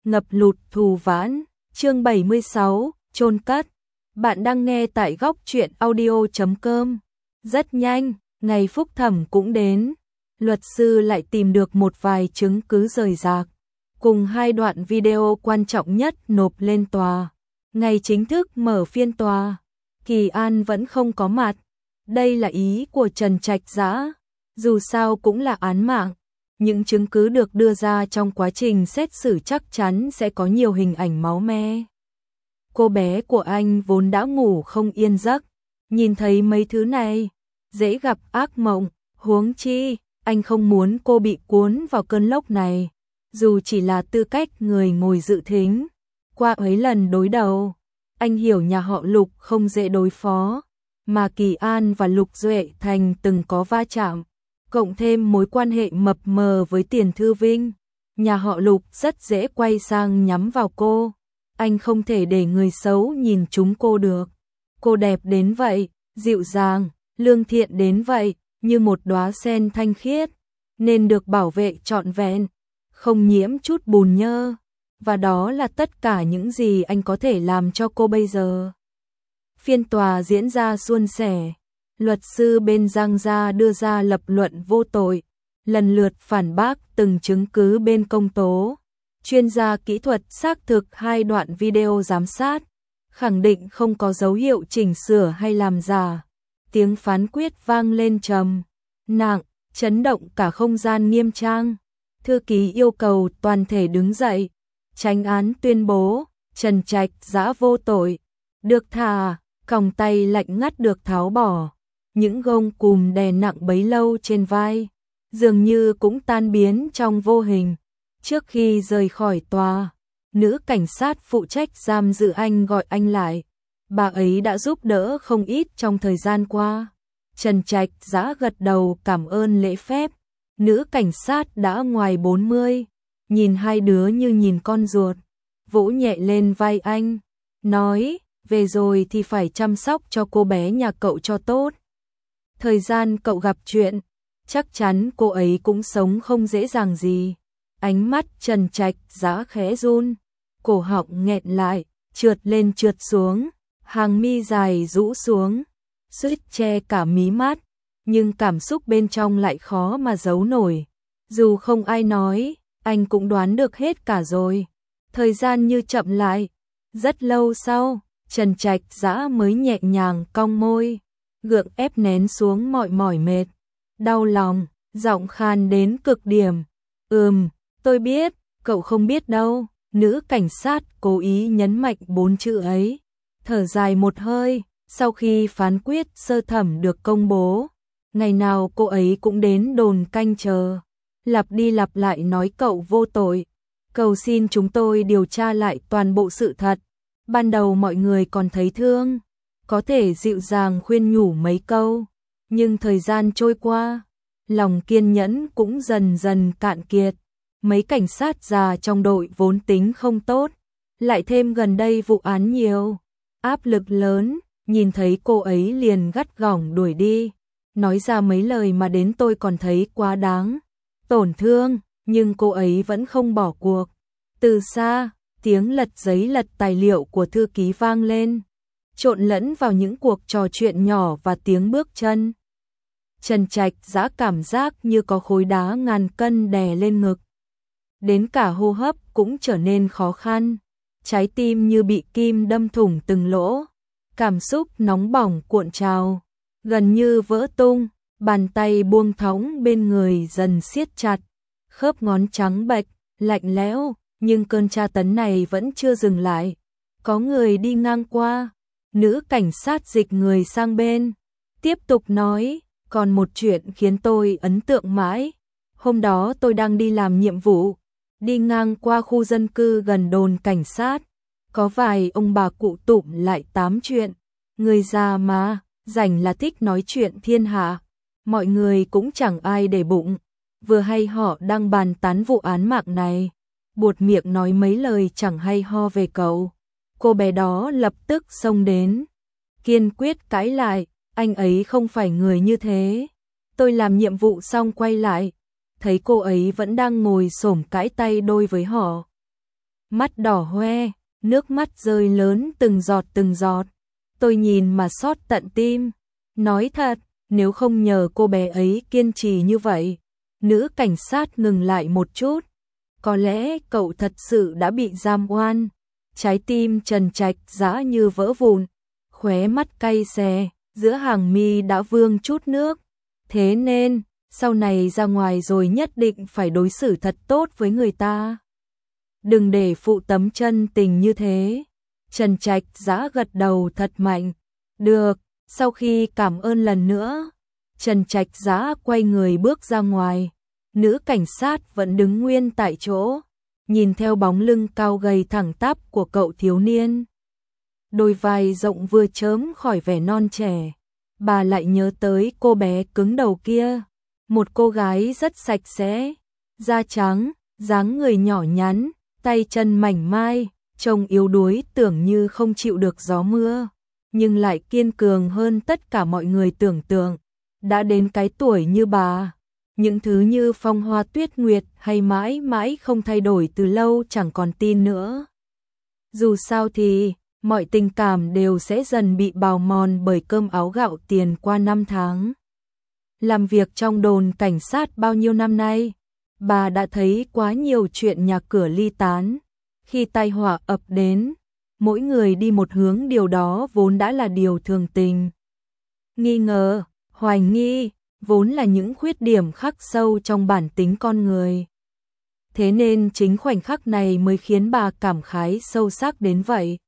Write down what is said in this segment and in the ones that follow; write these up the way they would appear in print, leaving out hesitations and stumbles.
ngập lụt thù vãn, chương 76, chôn cất. Bạn đang nghe tại góc truyện audio.com. Rất nhanh, ngày phúc thẩm cũng đến. Luật sư lại tìm được một vài chứng cứ rời rạc, cùng 2 đoạn video quan trọng nhất nộp lên tòa. Ngày chính thức mở phiên tòa, Kỳ An vẫn không có mặt. Đây là ý của Trần Trạch Dã, dù sao cũng là án mạng. Những chứng cứ được đưa ra trong quá trình xét xử chắc chắn sẽ có nhiều hình ảnh máu me. Cô bé của anh vốn đã ngủ không yên giấc, nhìn thấy mấy thứ này, dễ gặp ác mộng, huống chi, anh không muốn cô bị cuốn vào cơn lốc này, dù chỉ là tư cách người ngồi dự thính. Qua ấy lần đối đầu, anh hiểu nhà họ Lục không dễ đối phó, mà Kỳ An và Lục Duệ Thành từng có va chạm, cộng thêm mối quan hệ mập mờ với Tiền Thư Vinh, nhà họ Lục rất dễ quay sang nhắm vào cô. Anh không thể để người xấu nhìn trúng cô được. Cô đẹp đến vậy, dịu dàng, lương thiện đến vậy, như một đóa sen thanh khiết, nên được bảo vệ trọn vẹn, không nhiễm chút bùn nhơ. Và đó là tất cả những gì anh có thể làm cho cô bây giờ. Phiên tòa diễn ra suôn sẻ. Luật sư bên Giang Gia đưa ra lập luận vô tội, lần lượt phản bác từng chứng cứ bên công tố. Chuyên gia kỹ thuật xác thực 2 đoạn video giám sát, khẳng định không có dấu hiệu chỉnh sửa hay làm giả. Tiếng phán quyết vang lên trầm, nặng, chấn động cả không gian nghiêm trang. Thư ký yêu cầu toàn thể đứng dậy. Chánh án tuyên bố, Trần Trạch Dã vô tội, được thả, còng tay lạnh ngắt được tháo bỏ. Những gông cùm đè nặng bấy lâu trên vai, dường như cũng tan biến trong vô hình. Trước khi rời khỏi tòa, nữ cảnh sát phụ trách giam giữ anh gọi anh lại. Bà ấy đã giúp đỡ không ít trong thời gian qua. Trần Trạch Dã gật đầu cảm ơn lễ phép. Nữ cảnh sát đã ngoài 40, nhìn hai đứa như nhìn con ruột, vỗ nhẹ lên vai anh, nói, về rồi thì phải chăm sóc cho cô bé nhà cậu cho tốt. Thời gian cậu gặp chuyện, chắc chắn cô ấy cũng sống không dễ dàng gì. Ánh mắt Trần Trạch Dã khẽ run, cổ họng nghẹn lại, trượt lên trượt xuống, hàng mi dài rũ xuống, suýt che cả mí mắt, nhưng cảm xúc bên trong lại khó mà giấu nổi. Dù không ai nói, anh cũng đoán được hết cả rồi. Thời gian như chậm lại, rất lâu sau, Trần Trạch Dã mới nhẹ nhàng cong môi, gượng ép nén xuống mọi mỏi mệt, đau lòng, giọng khan đến cực điểm. Tôi biết, cậu không biết đâu. Nữ cảnh sát cố ý nhấn mạnh 4 chữ ấy, thở dài một hơi. Sau khi phán quyết sơ thẩm được công bố, ngày nào cô ấy cũng đến đồn canh chờ, lặp đi lặp lại nói cậu vô tội, cầu xin chúng tôi điều tra lại toàn bộ sự thật. Ban đầu mọi người còn thấy thương, có thể dịu dàng khuyên nhủ mấy câu, nhưng thời gian trôi qua, lòng kiên nhẫn cũng dần dần cạn kiệt. Mấy cảnh sát già trong đội vốn tính không tốt, lại thêm gần đây vụ án nhiều, áp lực lớn, nhìn thấy cô ấy liền gắt gỏng đuổi đi, nói ra mấy lời mà đến tôi còn thấy quá đáng, tổn thương, nhưng cô ấy vẫn không bỏ cuộc. Từ xa, tiếng lật giấy lật tài liệu của thư ký vang lên, trộn lẫn vào những cuộc trò chuyện nhỏ và tiếng bước chân. Trần Trạch Dã cảm giác như có khối đá ngàn cân đè lên ngực. Đến cả hô hấp cũng trở nên khó khăn, trái tim như bị kim đâm thủng từng lỗ, cảm xúc nóng bỏng cuộn trào, gần như vỡ tung, bàn tay buông thõng bên người dần siết chặt, khớp ngón trắng bệch, lạnh lẽo, nhưng cơn tra tấn này vẫn chưa dừng lại. Có người đi ngang qua, nữ cảnh sát dịch người sang bên, tiếp tục nói, còn một chuyện khiến tôi ấn tượng mãi. Hôm đó tôi đang đi làm nhiệm vụ, đi ngang qua khu dân cư gần đồn cảnh sát, có vài ông bà cụ tụm lại tám chuyện. Người già mà, rảnh là thích nói chuyện thiên hạ, mọi người cũng chẳng ai để bụng. Vừa hay họ đang bàn tán vụ án mạng này, buột miệng nói mấy lời chẳng hay ho về cậu. Cô bé đó lập tức xông đến, kiên quyết cãi lại, anh ấy không phải người như thế. Tôi làm nhiệm vụ xong quay lại, thấy cô ấy vẫn đang ngồi xổm cãi tay đôi với họ. mắt đỏ hoe, nước mắt rơi lớn từng giọt từng giọt. Tôi nhìn mà xót tận tim. Nói thật, nếu không nhờ cô bé ấy kiên trì như vậy, nữ cảnh sát ngừng lại một chút, có lẽ cậu thật sự đã bị giam oan. Trái tim Trần Trạch Dã như vỡ vụn, khóe mắt cay xè, giữa hàng mi đã vương chút nước. Thế nên, sau này ra ngoài rồi nhất định phải đối xử thật tốt với người ta. Đừng để phụ tấm chân tình như thế. Trần Trạch Dã gật đầu thật mạnh. Được, sau khi cảm ơn lần nữa, Trần Trạch Dã quay người bước ra ngoài. Nữ cảnh sát vẫn đứng nguyên tại chỗ, nhìn theo bóng lưng cao gầy thẳng tắp của cậu thiếu niên. Đôi vai rộng vừa chớm khỏi vẻ non trẻ, bà lại nhớ tới cô bé cứng đầu kia, một cô gái rất sạch sẽ, da trắng, dáng người nhỏ nhắn, tay chân mảnh mai, trông yếu đuối tưởng như không chịu được gió mưa, nhưng lại kiên cường hơn tất cả mọi người tưởng tượng. Đã đến cái tuổi như bà, những thứ như phong hoa tuyết nguyệt hay mãi mãi không thay đổi từ lâu chẳng còn tin nữa. Dù sao thì, mọi tình cảm đều sẽ dần bị bào mòn bởi cơm áo gạo tiền qua năm tháng. Làm việc trong đồn cảnh sát bao nhiêu năm nay, bà đã thấy quá nhiều chuyện nhà cửa ly tán. Khi tai họa ập đến, mỗi người đi một hướng, điều đó vốn đã là điều thường tình. Nghi ngờ, hoài nghi, vốn là những khuyết điểm khắc sâu trong bản tính con người. Thế nên chính khoảnh khắc này mới khiến bà cảm khái sâu sắc đến vậy.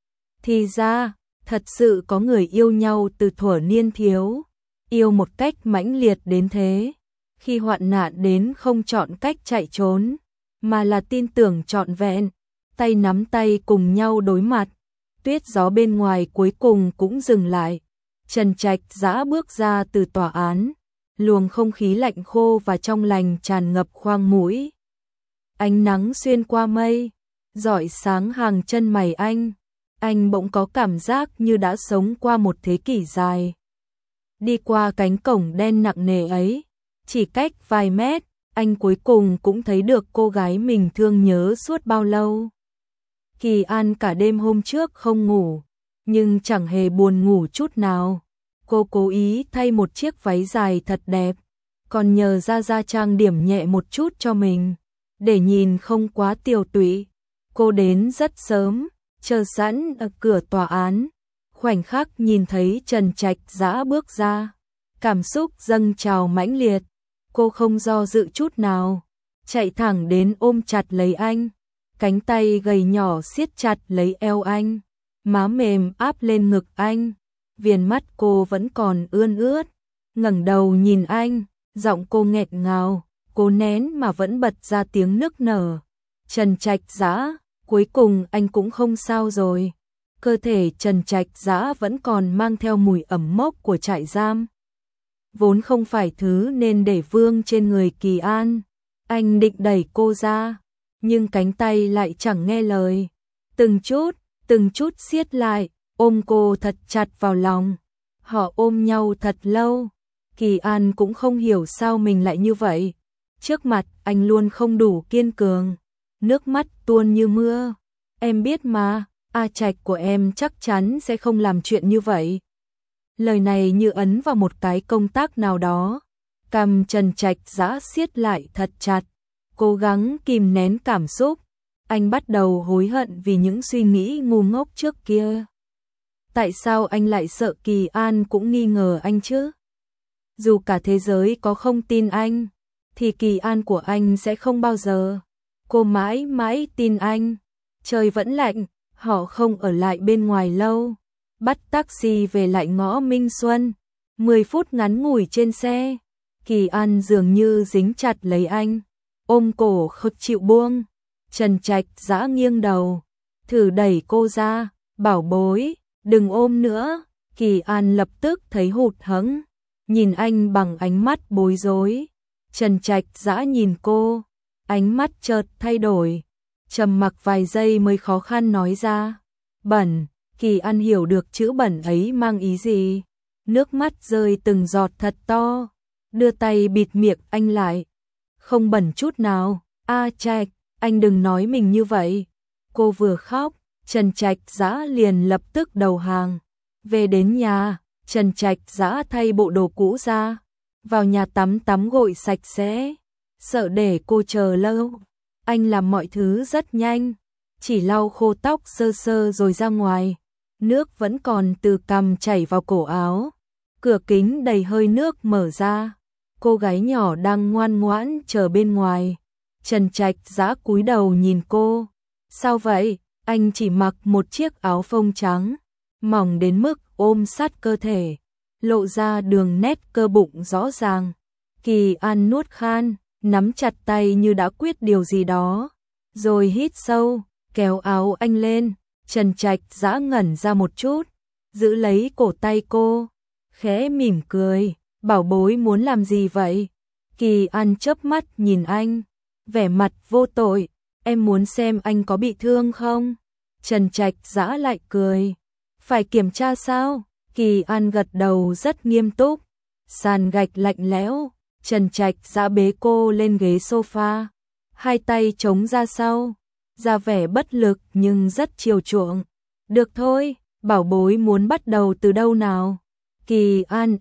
Thì ra, thật sự có người yêu nhau từ thuở niên thiếu, yêu một cách mãnh liệt đến thế. Khi hoạn nạn đến không chọn cách chạy trốn, mà là tin tưởng trọn vẹn, tay nắm tay cùng nhau đối mặt. Tuyết gió bên ngoài cuối cùng cũng dừng lại. Trần Trạch Dã bước ra từ tòa án, luồng không khí lạnh khô và trong lành tràn ngập khoang mũi. Ánh nắng xuyên qua mây, rọi sáng hàng chân mày anh bỗng có cảm giác như đã sống qua một thế kỷ dài. Đi qua cánh cổng đen nặng nề ấy, chỉ cách vài mét, anh cuối cùng cũng thấy được cô gái mình thương nhớ suốt bao lâu. Kỳ An cả đêm hôm trước không ngủ, nhưng chẳng hề buồn ngủ chút nào. Cô cố ý thay một chiếc váy dài thật đẹp, còn nhờ ra trang điểm nhẹ một chút cho mình, để nhìn không quá tiều tụy. Cô đến rất sớm, chờ sẵn ở cửa tòa án. Khoảnh khắc nhìn thấy Trần Trạch Dã bước ra, cảm xúc dâng trào mãnh liệt. Cô không do dự chút nào, chạy thẳng đến ôm chặt lấy anh. Cánh tay gầy nhỏ siết chặt lấy eo anh, má mềm áp lên ngực anh. Viền mắt cô vẫn còn ươn ướt, ngẩng đầu nhìn anh, giọng cô nghẹt ngào, cố nén mà vẫn bật ra tiếng nức nở. Trần Trạch Dã, cuối cùng anh cũng không sao rồi. Cơ thể Trần Trạch Dã vẫn còn mang theo mùi ẩm mốc của trại giam. Vốn không phải thứ nên để vương trên người Kỳ An. Anh định đẩy cô ra, nhưng cánh tay lại chẳng nghe lời. Từng chút siết lại, ôm cô thật chặt vào lòng. Họ ôm nhau thật lâu. Kỳ An cũng không hiểu sao mình lại như vậy. Trước mặt anh luôn không đủ kiên cường. Nước mắt tuôn như mưa. Em biết mà, A Trạch của em chắc chắn sẽ không làm chuyện như vậy. Lời này như ấn vào một cái công tắc nào đó. Cằm Trần Trạch Dã siết lại thật chặt, cố gắng kìm nén cảm xúc. Anh bắt đầu hối hận vì những suy nghĩ ngu ngốc trước kia. Tại sao anh lại sợ Kỳ An cũng nghi ngờ anh chứ? Dù cả thế giới có không tin anh, thì Kỳ An của anh sẽ không bao giờ. Cô mãi mãi tin anh. Trời vẫn lạnh, họ không ở lại bên ngoài lâu. Bắt taxi về lại ngõ Minh Xuân. 10 phút ngắn ngủi trên xe, Kỳ An dường như dính chặt lấy anh, ôm cổ không chịu buông. Trần Trạch Dã nghiêng đầu, thử đẩy cô ra, bảo bối, đừng ôm nữa. Kỳ An lập tức thấy hụt hẫng, nhìn anh bằng ánh mắt bối rối. Trần Trạch Dã nhìn cô, ánh mắt chợt thay đổi, trầm mặc vài giây mới khó khăn nói ra, bẩn. Kỳ An hiểu được chữ bẩn ấy mang ý gì, nước mắt rơi từng giọt thật to, đưa tay bịt miệng anh lại. Không bẩn chút nào. A Trạch, anh đừng nói mình như vậy. Cô vừa khóc, Trần Trạch Dã liền lập tức đầu hàng. Về đến nhà, Trần Trạch Dã thay bộ đồ cũ ra, vào nhà tắm gội sạch sẽ, sợ để cô chờ lâu. Anh làm mọi thứ rất nhanh, chỉ lau khô tóc sơ sơ rồi ra ngoài. Nước vẫn còn từ cằm chảy vào cổ áo. Cửa kính đầy hơi nước mở ra. Cô gái nhỏ đang ngoan ngoãn chờ bên ngoài. Trần Trạch Dã cúi đầu nhìn cô. Sao vậy? Anh chỉ mặc một chiếc áo phông trắng, mỏng đến mức ôm sát cơ thể, lộ ra đường nét cơ bụng rõ ràng. Kỳ An nuốt khan, nắm chặt tay như đã quyết điều gì đó, rồi hít sâu, kéo áo anh lên. Trần Trạch Dã ngẩn ra một chút, giữ lấy cổ tay cô, khẽ mỉm cười. Bảo bối muốn làm gì vậy? Kỳ An chớp mắt nhìn anh, vẻ mặt vô tội. Em muốn xem anh có bị thương không? Trần Trạch Dã lại cười. Phải kiểm tra sao? Kỳ An gật đầu rất nghiêm túc. Sàn gạch lạnh lẽo, Trần Trạch Dã bế cô lên ghế sofa, hai tay chống ra sau, ra vẻ bất lực nhưng rất chiều chuộng. Được thôi, bảo bối muốn bắt đầu từ đâu nào? Kỳ An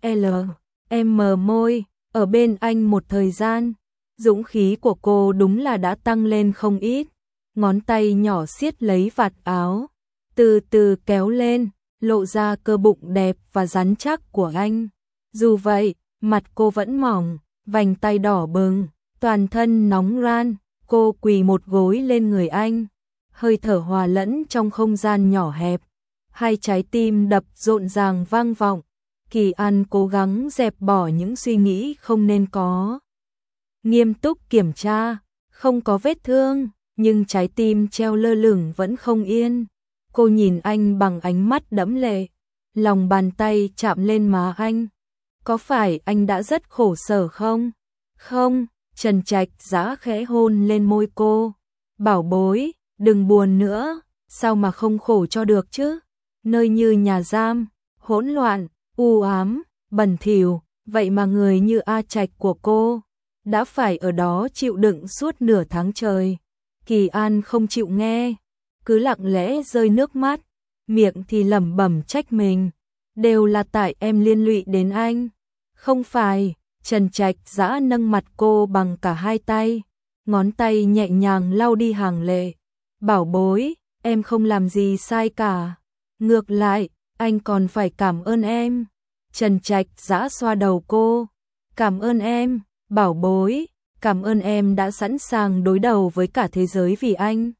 mở môi, ở bên anh một thời gian, dũng khí của cô đúng là đã tăng lên không ít. Ngón tay nhỏ siết lấy vạt áo, từ từ kéo lên, lộ ra cơ bụng đẹp và rắn chắc của anh. Dù vậy, mặt cô vẫn mỏng, vành tay đỏ bừng, toàn thân nóng ran. Cô quỳ một gối lên người anh, hơi thở hòa lẫn trong không gian nhỏ hẹp. Hai trái tim đập rộn ràng vang vọng. Kỳ An cố gắng dẹp bỏ những suy nghĩ không nên có. Nghiêm túc kiểm tra, không có vết thương, nhưng trái tim treo lơ lửng vẫn không yên. Cô nhìn anh bằng ánh mắt đẫm lệ, lòng bàn tay chạm lên má anh. Có phải anh đã rất khổ sở không? Không, Trần Trạch Dã khẽ hôn lên môi cô. Bảo bối, đừng buồn nữa, sao mà không khổ cho được chứ? Nơi như nhà giam, hỗn loạn, u ám, bẩn thỉu, vậy mà người như A Trạch của cô đã phải ở đó chịu đựng suốt nửa tháng trời. Kỳ An không chịu nghe, cứ lặng lẽ rơi nước mắt, miệng thì lẩm bẩm trách mình, đều là tại em liên lụy đến anh. Không phải. Trần Trạch Dã nâng mặt cô bằng cả hai tay, ngón tay nhẹ nhàng lau đi hàng lệ. Bảo bối, em không làm gì sai cả. Ngược lại, anh còn phải cảm ơn em. Trần Trạch Dã xoa đầu cô. Cảm ơn em, bảo bối, cảm ơn em đã sẵn sàng đối đầu với cả thế giới vì anh.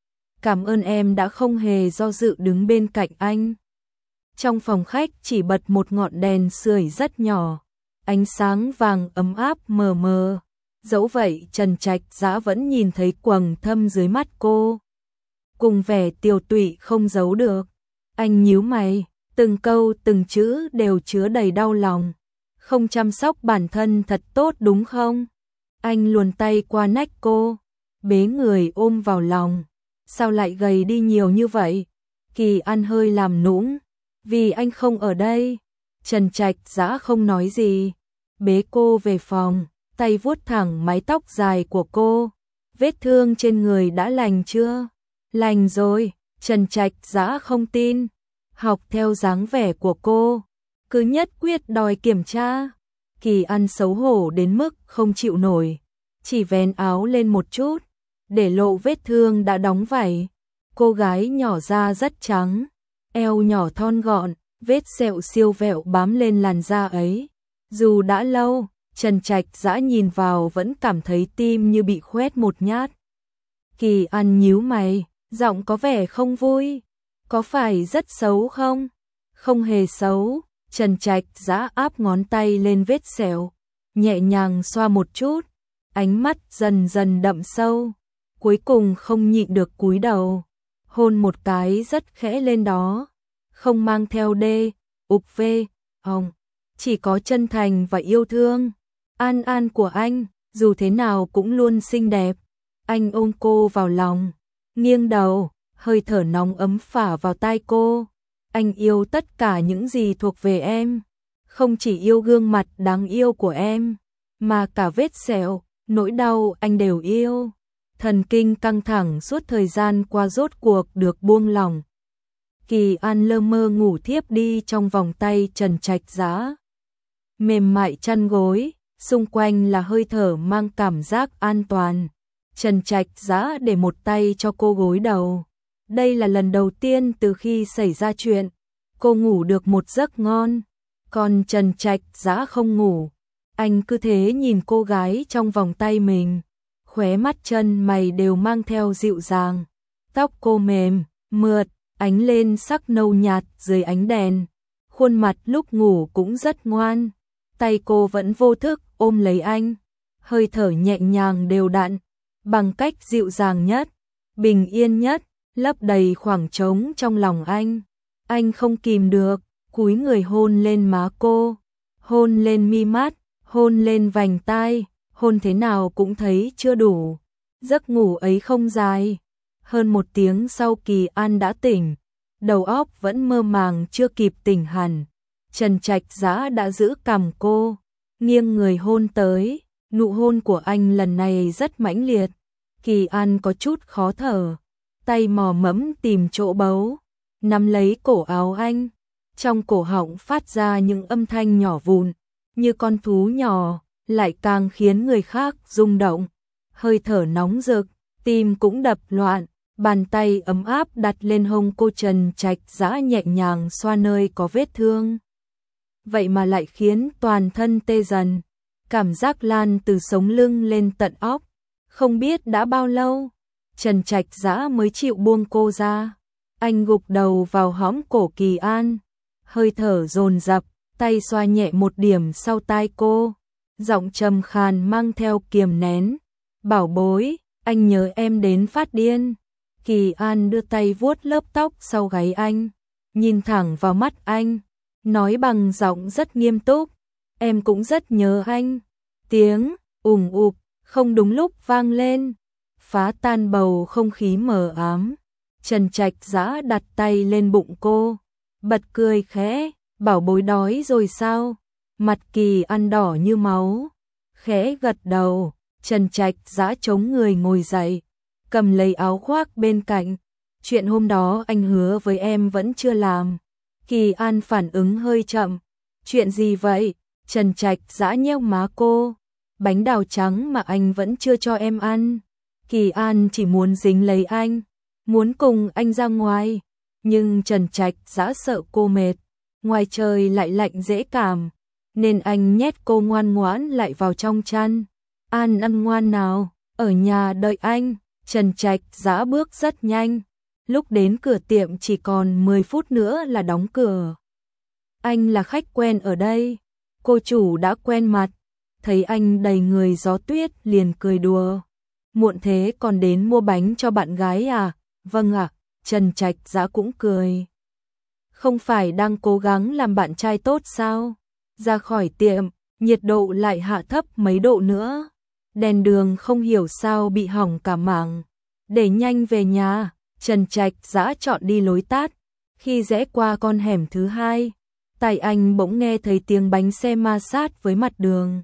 Cảm ơn em đã không hề do dự đứng bên cạnh anh. Trong phòng khách chỉ bật một ngọn đèn sưởi rất nhỏ, ánh sáng vàng ấm áp mờ mờ. Dẫu vậy Trần Trạch Dã vẫn nhìn thấy quầng thâm dưới mắt cô, cùng vẻ tiều tụy không giấu được. Anh nhíu mày, từng câu từng chữ đều chứa đầy đau lòng. Không chăm sóc bản thân thật tốt đúng không? Anh luồn tay qua nách cô, bế người ôm vào lòng. Sao lại gầy đi nhiều như vậy? Kỳ An hơi làm nũng. Vì anh không ở đây. Trần Trạch Dã không nói gì, bế cô về phòng, tay vuốt thẳng mái tóc dài của cô. Vết thương trên người đã lành chưa? Lành rồi. Trần Trạch Dã không tin, học theo dáng vẻ của cô, cứ nhất quyết đòi kiểm tra. Kỳ An xấu hổ đến mức không chịu nổi, chỉ vén áo lên một chút, để lộ vết thương đã đóng vảy. Cô gái nhỏ da rất trắng, eo nhỏ thon gọn, vết sẹo siêu vẹo bám lên làn da ấy. Dù đã lâu, Trần Trạch Dã nhìn vào vẫn cảm thấy tim như bị khoét một nhát. Kỳ An nhíu mày, giọng có vẻ không vui. Có phải rất xấu không? Không hề xấu. Trần Trạch Dã áp ngón tay lên vết sẹo, nhẹ nhàng xoa một chút, ánh mắt dần dần đậm sâu, cuối cùng không nhịn được cúi đầu, hôn một cái rất khẽ lên đó, không mang theo đê, ục vê, hồng, chỉ có chân thành và yêu thương. An An của anh, dù thế nào cũng luôn xinh đẹp. Anh ôm cô vào lòng, nghiêng đầu, hơi thở nóng ấm phả vào tai cô. Anh yêu tất cả những gì thuộc về em, không chỉ yêu gương mặt đáng yêu của em, mà cả vết sẹo, nỗi đau anh đều yêu. Thần kinh căng thẳng suốt thời gian qua rốt cuộc được buông lỏng. Kỳ An lơ mơ ngủ thiếp đi trong vòng tay Trần Trạch Dã. Mềm mại chăn gối, xung quanh là hơi thở mang cảm giác an toàn. Trần Trạch Dã để một tay cho cô gối đầu. Đây là lần đầu tiên từ khi xảy ra chuyện, cô ngủ được một giấc ngon. Còn Trần Trạch Dã không ngủ. Anh cứ thế nhìn cô gái trong vòng tay mình. Khóe mắt chân mày đều mang theo dịu dàng. Tóc cô mềm, mượt, ánh lên sắc nâu nhạt dưới ánh đèn. Khuôn mặt lúc ngủ cũng rất ngoan. Tay cô vẫn vô thức ôm lấy anh. Hơi thở nhẹ nhàng đều đặn. Bằng cách dịu dàng nhất, bình yên nhất, lấp đầy khoảng trống trong lòng anh. Anh không kìm được, cúi người hôn lên má cô. Hôn lên mi mắt, hôn lên vành tai. Hôn thế nào cũng thấy chưa đủ. Giấc ngủ ấy không dài. Hơn 1 tiếng sau Kỳ An đã tỉnh. Đầu óc vẫn mơ màng chưa kịp tỉnh hẳn. Trần Trạch Dã đã giữ cằm cô, nghiêng người hôn tới. Nụ hôn của anh lần này rất mãnh liệt. Kỳ An có chút khó thở. Tay mò mẫm tìm chỗ bấu. Nắm lấy cổ áo anh. Trong cổ họng phát ra những âm thanh nhỏ vụn. Như con thú nhỏ. Lại càng khiến người khác rung động. Hơi thở nóng rực. Tim cũng đập loạn. Bàn tay ấm áp đặt lên hông cô. Trần Trạch Dã nhẹ nhàng xoa nơi có vết thương. Vậy mà lại khiến toàn thân tê dần. Cảm giác lan từ sống lưng lên tận óc. Không biết đã bao lâu, Trần Trạch Dã mới chịu buông cô ra. Anh gục đầu vào hõm cổ Kỳ An. Hơi thở dồn dập, tay xoa nhẹ một điểm sau tai cô. Giọng trầm khàn mang theo kiềm nén. Bảo bối, anh nhớ em đến phát điên. Kỳ An đưa tay vuốt lớp tóc sau gáy anh. Nhìn thẳng vào mắt anh. Nói bằng giọng rất nghiêm túc. Em cũng rất nhớ anh. Tiếng ùng ục không đúng lúc vang lên. Phá tan bầu không khí mờ ám. Trần Trạch Dã đặt tay lên bụng cô. Bật cười khẽ. Bảo bối đói rồi sao? Mặt Kỳ An đỏ như máu. Khẽ gật đầu. Trần Trạch Dã chống người ngồi dậy. Cầm lấy áo khoác bên cạnh. Chuyện hôm đó anh hứa với em vẫn chưa làm. Kỳ An phản ứng hơi chậm. Chuyện gì vậy? Trần Trạch Dã nheo má cô. Bánh đào trắng mà anh vẫn chưa cho em ăn. Kỳ An chỉ muốn dính lấy anh. Muốn cùng anh ra ngoài. Nhưng Trần Trạch Dã sợ cô mệt. Ngoài trời lại lạnh dễ cảm. Nên anh nhét cô ngoan ngoãn lại vào trong chăn. An ăn ngoan nào. Ở nhà đợi anh. Trần Trạch Dã bước rất nhanh. Lúc đến cửa tiệm chỉ còn 10 phút nữa là đóng cửa. Anh là khách quen ở đây. Cô chủ đã quen mặt. Thấy anh đầy người gió tuyết liền cười đùa. Muộn thế còn đến mua bánh cho bạn gái à? Vâng ạ. Trần Trạch Dã cũng cười. Không phải đang cố gắng làm bạn trai tốt sao? Ra khỏi tiệm, nhiệt độ lại hạ thấp mấy độ nữa. Đèn đường không hiểu sao bị hỏng cả mảng. Để nhanh về nhà, Trần Trạch Dã chọn đi lối tắt. Khi rẽ qua con hẻm thứ 2, tai anh bỗng nghe thấy tiếng bánh xe ma sát với mặt đường.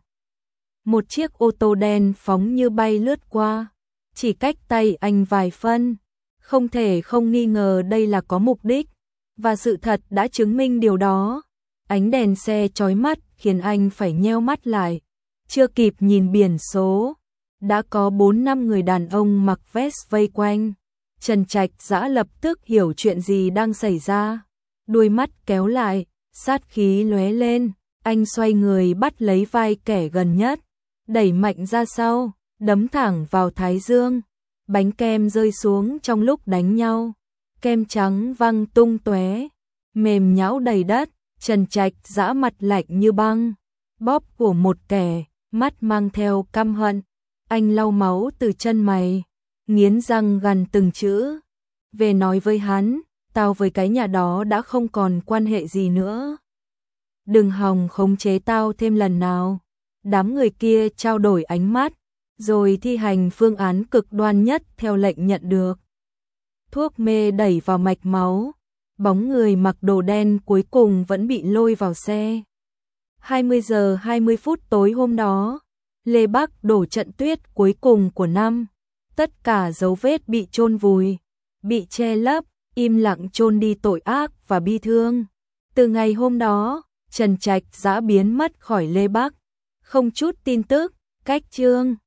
Một chiếc ô tô đen phóng như bay lướt qua, chỉ cách tay anh vài phân. Không thể không nghi ngờ đây là có mục đích, và sự thật đã chứng minh điều đó. Ánh đèn xe chói mắt khiến anh phải nheo mắt lại. Chưa kịp nhìn biển số, đã có 4-5 người đàn ông mặc vest vây quanh. Trần Trạch Dã lập tức hiểu chuyện gì đang xảy ra. Đuôi mắt kéo lại, sát khí lóe lên. Anh xoay người bắt lấy vai kẻ gần nhất, đẩy mạnh ra sau, đấm thẳng vào thái dương. Bánh kem rơi xuống trong lúc đánh nhau. Kem trắng văng tung tóe, mềm nhão đầy đất. Trần Trạch Dã mặt lạnh như băng, bóp của một kẻ, mắt mang theo căm hận. Anh lau máu từ chân mày, nghiến răng gằn từng chữ. Về nói với hắn, tao với cái nhà đó đã không còn quan hệ gì nữa. Đừng hòng khống chế tao thêm lần nào. Đám người kia trao đổi ánh mắt, rồi thi hành phương án cực đoan nhất theo lệnh nhận được. Thuốc mê đẩy vào mạch máu. Bóng người mặc đồ đen cuối cùng vẫn bị lôi vào xe. 20 giờ 20 phút tối hôm đó, Lê Bắc đổ trận tuyết cuối cùng của năm. Tất cả dấu vết bị chôn vùi, bị che lấp, im lặng chôn đi tội ác và bi thương. Từ ngày hôm đó, Trần Trạch đã biến mất khỏi Lê Bắc, không chút tin tức, cách chương